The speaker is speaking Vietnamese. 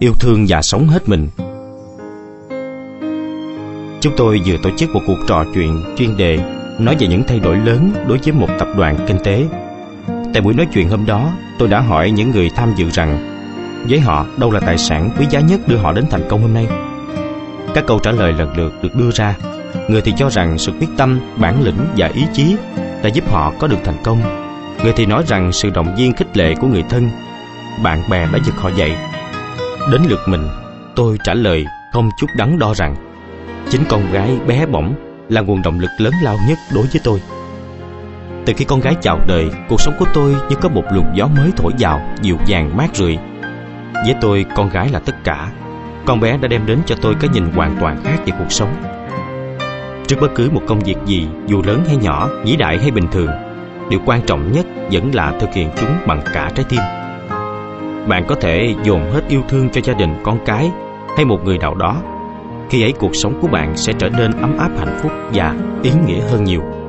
yêu thương và sống hết mình. Chúng tôi vừa tổ chức một cuộc trò chuyện chuyên đề nói về những thay đổi lớn đối với một tập đoàn kinh tế. Tại buổi nói chuyện hôm đó, tôi đã hỏi những người tham dự rằng với họ đâu là tài sản quý giá nhất đưa họ đến thành công hôm nay. Các câu trả lời lần lượt được đưa ra. Người thì cho rằng sự quyết tâm, bản lĩnh và ý chí đã giúp họ có được thành công. Người thì nói rằng sự động viên khích lệ của người thân, bạn bè đã vực họ dậy. Đến lượt mình, tôi trả lời không chút đắn đo rằng chính con gái bé bỏng là nguồn động lực lớn lao nhất đối với tôi. Từ khi con gái chào đời, cuộc sống của tôi như có một luồng gió mới thổi vào, dịu dàng mát rượi. Với tôi, con gái là tất cả. Con bé đã đem đến cho tôi cái nhìn hoàn toàn khác về cuộc sống. Trước bất cứ một công việc gì, dù lớn hay nhỏ, vĩ đại hay bình thường, điều quan trọng nhất vẫn là thực hiện chúng bằng cả trái tim. Bạn có thể dồn hết yêu thương cho gia đình, con cái hay một người nào đó. Khi ấy cuộc sống của bạn sẽ trở nên ấm áp, hạnh phúc và ý nghĩa hơn nhiều.